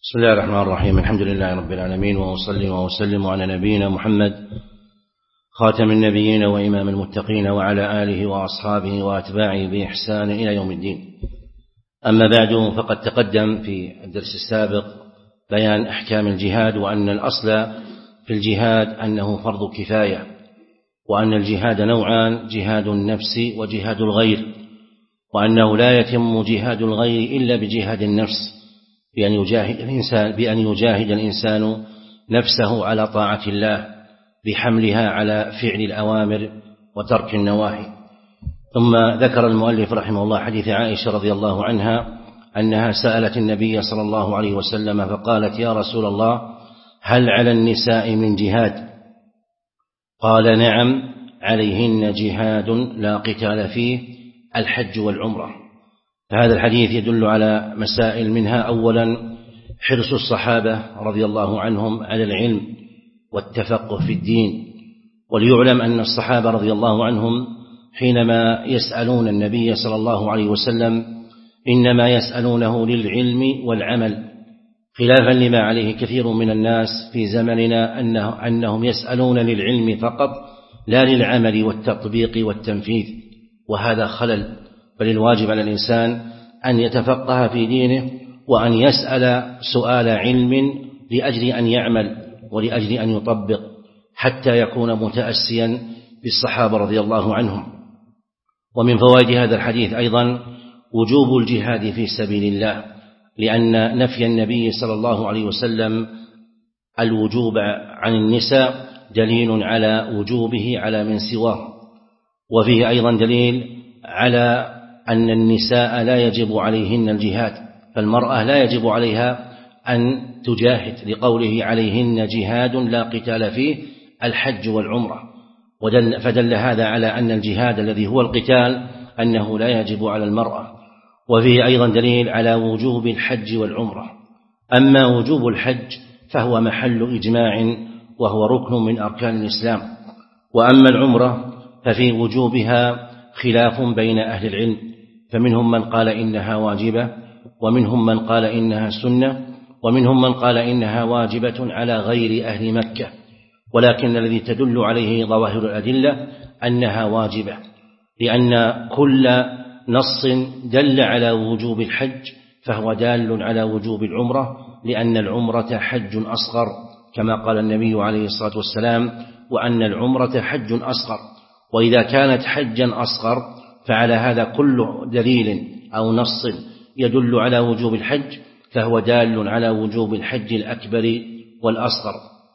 بسم الله الرحمن الرحيم. الحمد لله رب العالمين، وأصلي وأسلم على نبينا محمد خاتم النبيين وإمام المتقين وعلى آله وأصحابه وأتباعه بإحسان إلى يوم الدين. أما بعد، فقد تقدم في الدرس السابق بيان أحكام الجهاد، وأن الأصل في الجهاد أنه فرض كفاية، وأن الجهاد نوعان: جهاد النفس وجهاد الغير، وأنه لا يتم جهاد الغير إلا بجهاد النفس، بأن يجاهد الإنسان نفسه على طاعة الله بحملها على فعل الأوامر وترك النواهي. ثم ذكر المؤلف رحمه الله حديث عائشة رضي الله عنها أنها سألت النبي صلى الله عليه وسلم فقالت: يا رسول الله، هل على النساء من جهاد؟ قال: نعم، عليهن جهاد لا قتال فيه، الحج والعمرة. فهذا الحديث يدل على مسائل، منها أولا حرص الصحابة رضي الله عنهم على العلم والتفقه في الدين. وليعلم أن الصحابة رضي الله عنهم حينما يسألون النبي صلى الله عليه وسلم إنما يسألونه للعلم والعمل، خلافا لما عليه كثير من الناس في زمننا أنهم يسألون للعلم فقط لا للعمل والتطبيق والتنفيذ، وهذا خلل. بل الواجب على الإنسان أن يتفقه في دينه، وأن يسأل سؤال علم لأجل أن يعمل ولأجل أن يطبق، حتى يكون متأسيا بالصحابة رضي الله عنهم. ومن فوائد هذا الحديث أيضا وجوب الجهاد في سبيل الله، لأن نفي النبي صلى الله عليه وسلم الوجوب عن النساء دليل على وجوبه على من سواه. وفيه أيضا دليل على أن النساء لا يجب عليهن الجهاد، فالمرأة لا يجب عليها أن تجاهد، لقوله عليهن جهاد لا قتال فيه، الحج والعمرة. فدل هذا على أن الجهاد الذي هو القتال أنه لا يجب على المرأة. وفيه أيضا دليل على وجوب الحج والعمرة. أما وجوب الحج فهو محل إجماع، وهو ركن من أركان الإسلام. وأما العمرة ففي وجوبها خلاف بين أهل العلم، فمنهم من قال إنها واجبة، ومنهم من قال إنها سنة، ومنهم من قال إنها واجبة على غير أهل مكة. ولكن الذي تدل عليه ظواهر الأدلة أنها واجبة، لأن كل نص دل على وجوب الحج فهو دال على وجوب العمرة، لأن العمرة حج أصغر، كما قال النبي عليه الصلاة والسلام: وأن العمرة حج أصغر. وإذا كانت حجا أصغر فعلى هذا كل دليل أو نص يدل على وجوب الحج فهو دال على وجوب الحج الأكبر والأصغر.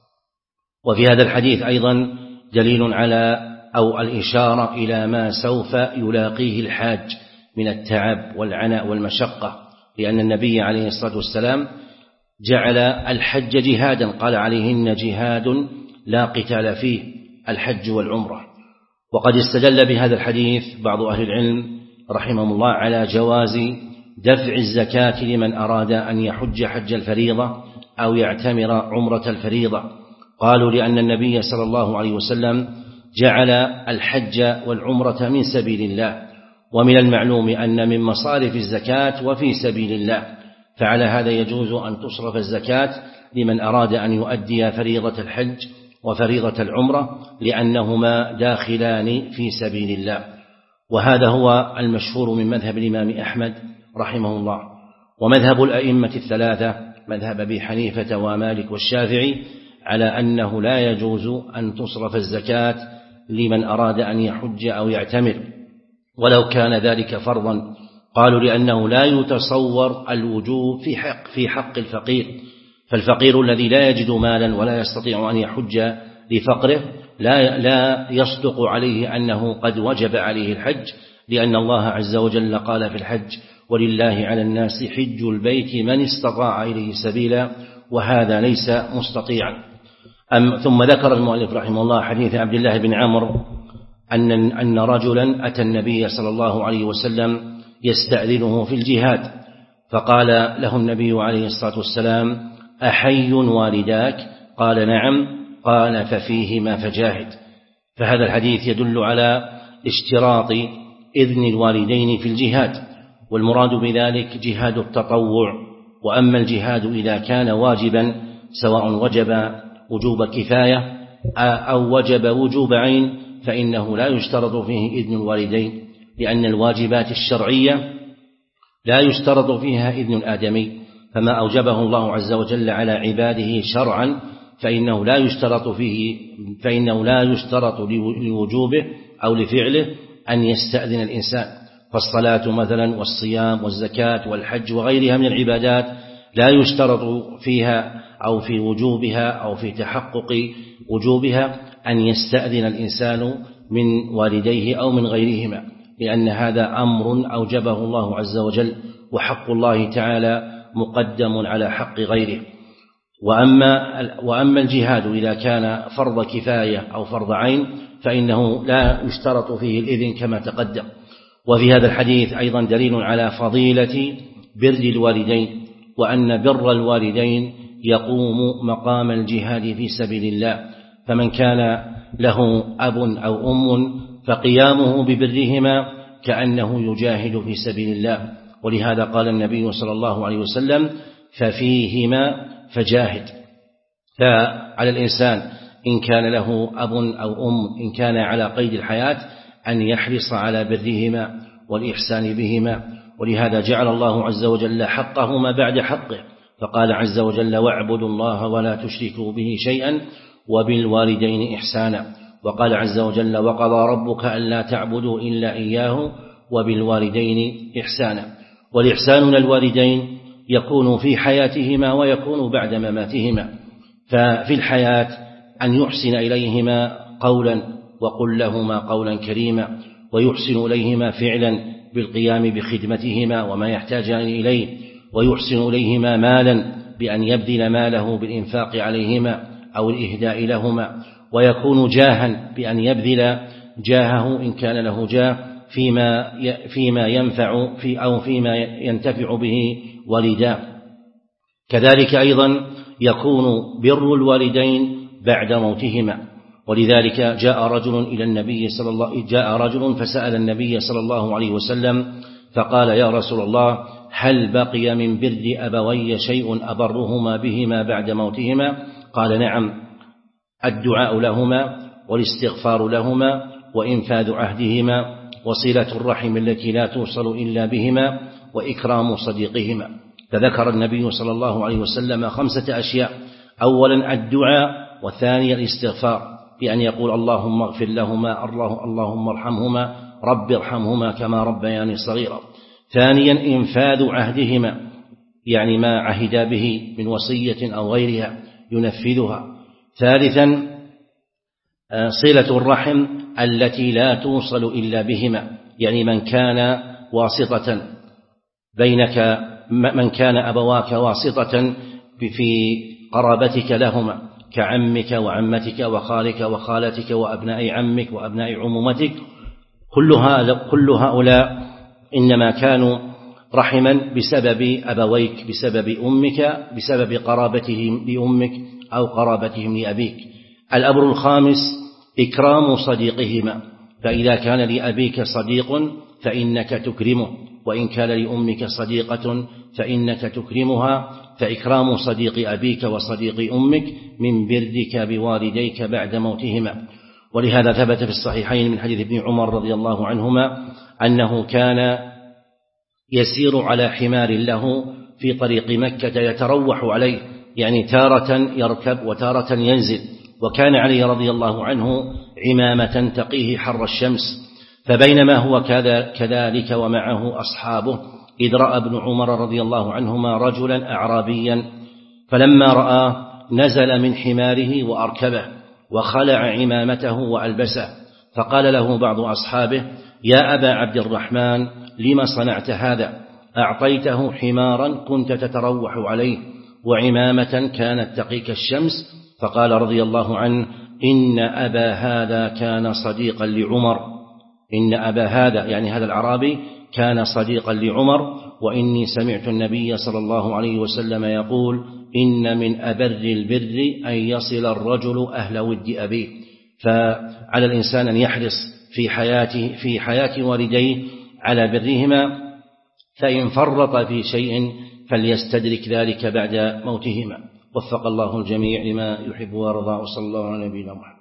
وفي هذا الحديث أيضا دليل على أو الإشارة إلى ما سوف يلاقيه الحاج من التعب والعناء والمشقة، لأن النبي عليه الصلاة والسلام جعل الحج جهادا، قال: عليهن جهاد لا قتال فيه، الحج والعمرة. وقد استدل بهذا الحديث بعض أهل العلم رحمهم الله على جواز دفع الزكاة لمن أراد أن يحج حج الفريضة أو يعتمر عمرة الفريضة. قالوا: لأن النبي صلى الله عليه وسلم جعل الحج والعمرة من سبيل الله، ومن المعلوم أن من مصارف الزكاة وفي سبيل الله، فعلى هذا يجوز أن تصرف الزكاة لمن أراد أن يؤدي فريضة الحج وفريضة العمرة، لأنهما داخلان في سبيل الله. وهذا هو المشهور من مذهب الإمام أحمد رحمه الله. ومذهب الأئمة الثلاثة، مذهب أبي حنيفة ومالك والشافعي، على أنه لا يجوز أن تصرف الزكاة لمن أراد أن يحج أو يعتمر ولو كان ذلك فرضا. قالوا: لأنه لا يتصور الوجوب في حق الفقير، فالفقير الذي لا يجد مالا ولا يستطيع أن يحج لفقره لا يصدق عليه أنه قد وجب عليه الحج، لأن الله عز وجل قال في الحج: ولله على الناس حج البيت من استطاع إليه سبيلا، وهذا ليس مستطيعا. ثم ذكر المؤلف رحمه الله حديث عبد الله بن عمرو أن رجلا أتى النبي صلى الله عليه وسلم يستأذنه في الجهاد، فقال له النبي عليه الصلاة والسلام: أحي والداك؟ قال: نعم. قال: ففيهما فجاهد. فهذا الحديث يدل على اشتراط إذن الوالدين في الجهاد، والمراد بذلك جهاد التطوع وأما الجهاد إذا كان واجبا سواء وجب وجوب كفاية أو وجب وجوب عين فإنه لا يشترط فيه إذن الوالدين، لأن الواجبات الشرعية لا يشترط فيها إذن الآدمي، فما أوجبه الله عز وجل على عباده شرعا فإنه لا يشترط لوجوبه أو لفعله أن يستأذن الإنسان. فالصلاة مثلا والصيام والزكاة والحج وغيرها من العبادات لا يشترط فيها أو في وجوبها أو في تحقق وجوبها أن يستأذن الإنسان من والديه أو من غيرهما، لأن هذا أمر أوجبه الله عز وجل، وحق الله تعالى مقدم على حق غيره. وأما الجهاد إذا كان فرض كفاية أو فرض عين فإنه لا يشترط فيه الإذن كما تقدم. وفي هذا الحديث أيضا دليل على فضيلة بر الوالدين، وأن بر الوالدين يقوم مقام الجهاد في سبيل الله، فمن كان له أب أو أم فقيامه ببرهما كأنه يجاهد في سبيل الله. ولهذا قال النبي صلى الله عليه وسلم ففيهما فجاهد. فعلى الإنسان إن كان له أب أو أم إن كان على قيد الحياة أن يحرص على برهما والإحسان بهما، ولهذا جعل الله عز وجل حقهما بعد حقه، فقال عز وجل واعبدوا الله ولا تشركوا به شيئا وبالوالدين إحسانا، وقال عز وجل وقضى ربك ألا تعبدوا إلا إياه وبالوالدين إحسانا. والإحسان للوالدين يكون في حياتهما ويكون بعد مماتهما، ففي الحياة أن يحسن إليهما قولا وقل لهما قولا كريما، ويحسن إليهما فعلا بالقيام بخدمتهما وما يحتاجان إليه، ويحسن إليهما مالا بأن يبذل ماله بالإنفاق عليهما أو الإهداء لهما، ويكون جاها بأن يبذل جاهه إن كان له جاه فيما ينفع أو فيما ينتفع به والداه. كذلك أيضا يكون بر الوالدين بعد موتهما، ولذلك جاء رجل فسأل النبي صلى الله عليه وسلم فقال يا رسول الله هل بقي من بر أبوي شيء أبرهما بهما بعد موتهما؟ قال نعم، الدعاء لهما والاستغفار لهما وإنفاذ عهدهما وصلة الرحم التي لا توصل إلا بهما وإكرام صديقهما. فذكر النبي صلى الله عليه وسلم 5 أشياء: أولا الدعاء، والثاني الاستغفار بأن يقول اللهم اغفر لهما اللهم ارحمهما رب ارحمهما كما ربياني صغيرا. ثانيا إنفاذ عهدهما، يعني ما عهدا به من وصية أو غيرها ينفذها. ثالثا صلة الرحم التي لا توصل إلا بهما، يعني من كان واسطة بينك، من كان أبواك واسطة في قرابتك لهما كعمك وعمتك وخالك وخالتك وأبناء عمك وأبناء عمومتك، كل هؤلاء إنما كانوا رحما بسبب أبويك، بسبب أمك، بسبب قرابتهم لأمك أو قرابتهم لأبيك. الأمر الخامس إكرام صديقهما، فإذا كان لأبيك صديق فإنك تكرمه، وإن كان لأمك صديقة فإنك تكرمها، فإكرام صديق أبيك وصديق أمك من برك بوالديك بعد موتهما. ولهذا ثبت في الصحيحين من حديث ابن عمر رضي الله عنهما أنه كان يسير على حمار له في طريق مكة يتروح عليه، يعني تارة يركب وتارة ينزل، وكان علي رضي الله عنه عمامة تقيه حر الشمس، فبينما هو كذلك ومعه أصحابه إذ رأى ابن عمر رضي الله عنهما رجلا أعرابيا، فلما رآه نزل من حماره وأركبه وخلع عمامته وألبسه، فقال له بعض أصحابه يا أبا عبد الرحمن لما صنعت هذا؟ أعطيته حمارا كنت تتروح عليه وعمامة كانت تقيك الشمس. فقال رضي الله عنه إن أبا هذا كان صديقا لعمر، إن أبا هذا يعني هذا الأعرابي كان صديقا لعمر، وإني سمعت النبي صلى الله عليه وسلم يقول إن من أبر البر أن يصل الرجل أهل ود أبيه. فعلى الإنسان أن يحرص في حياة والديه على برهما، فإن فرط في شيء فليستدرك ذلك بعد موتهما. وفق الله الجميع لما يحب ويرضى، وصلى الله على نبينا محمد.